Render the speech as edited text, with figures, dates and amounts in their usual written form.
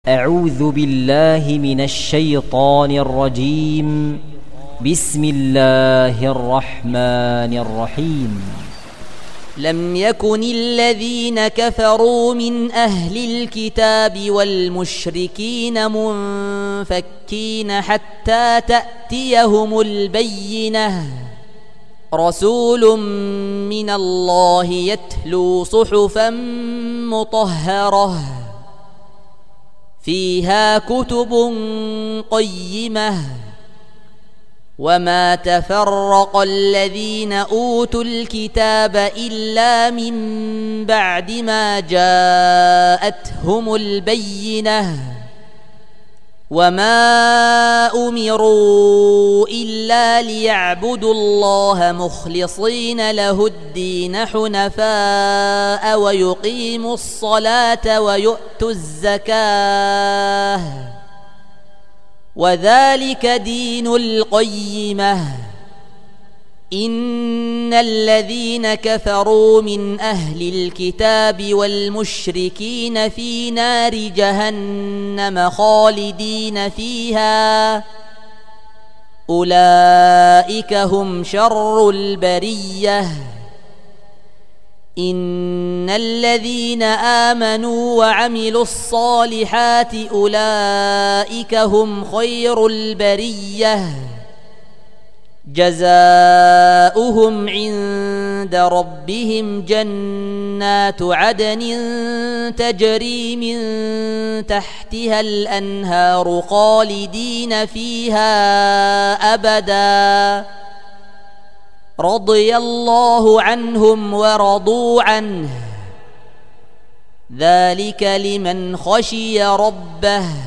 أعوذ بالله من الشيطان الرجيم. بسم الله الرحمن الرحيم. لم يكن الذين كفروا من أهل الكتاب والمشركين منفكين حتى تأتيهم البينة. رسول من الله يتلو صحفا مطهرة فيها كتب قيمة وما تفرق الذين أوتوا الكتاب إلا من بعد ما جاءتهم البينة وما أمروا إلا ليعبدوا الله مخلصين له الدين حنفاء ويقيموا الصلاة ويؤتوا الزكاة وذلك دين القيمة. إن الذين كفروا من أهل الكتاب والمشركين في نار جهنم خالدين فيها أولئك هم شر البرية. إن الذين آمنوا وعملوا الصالحات أولئك هم خير البرية جزاؤهم عند ربهم جنات عدن تجري من تحتها الأنهار خالدين فيها أبدا رضي الله عنهم ورضوا عنه ذلك لمن خشي ربه.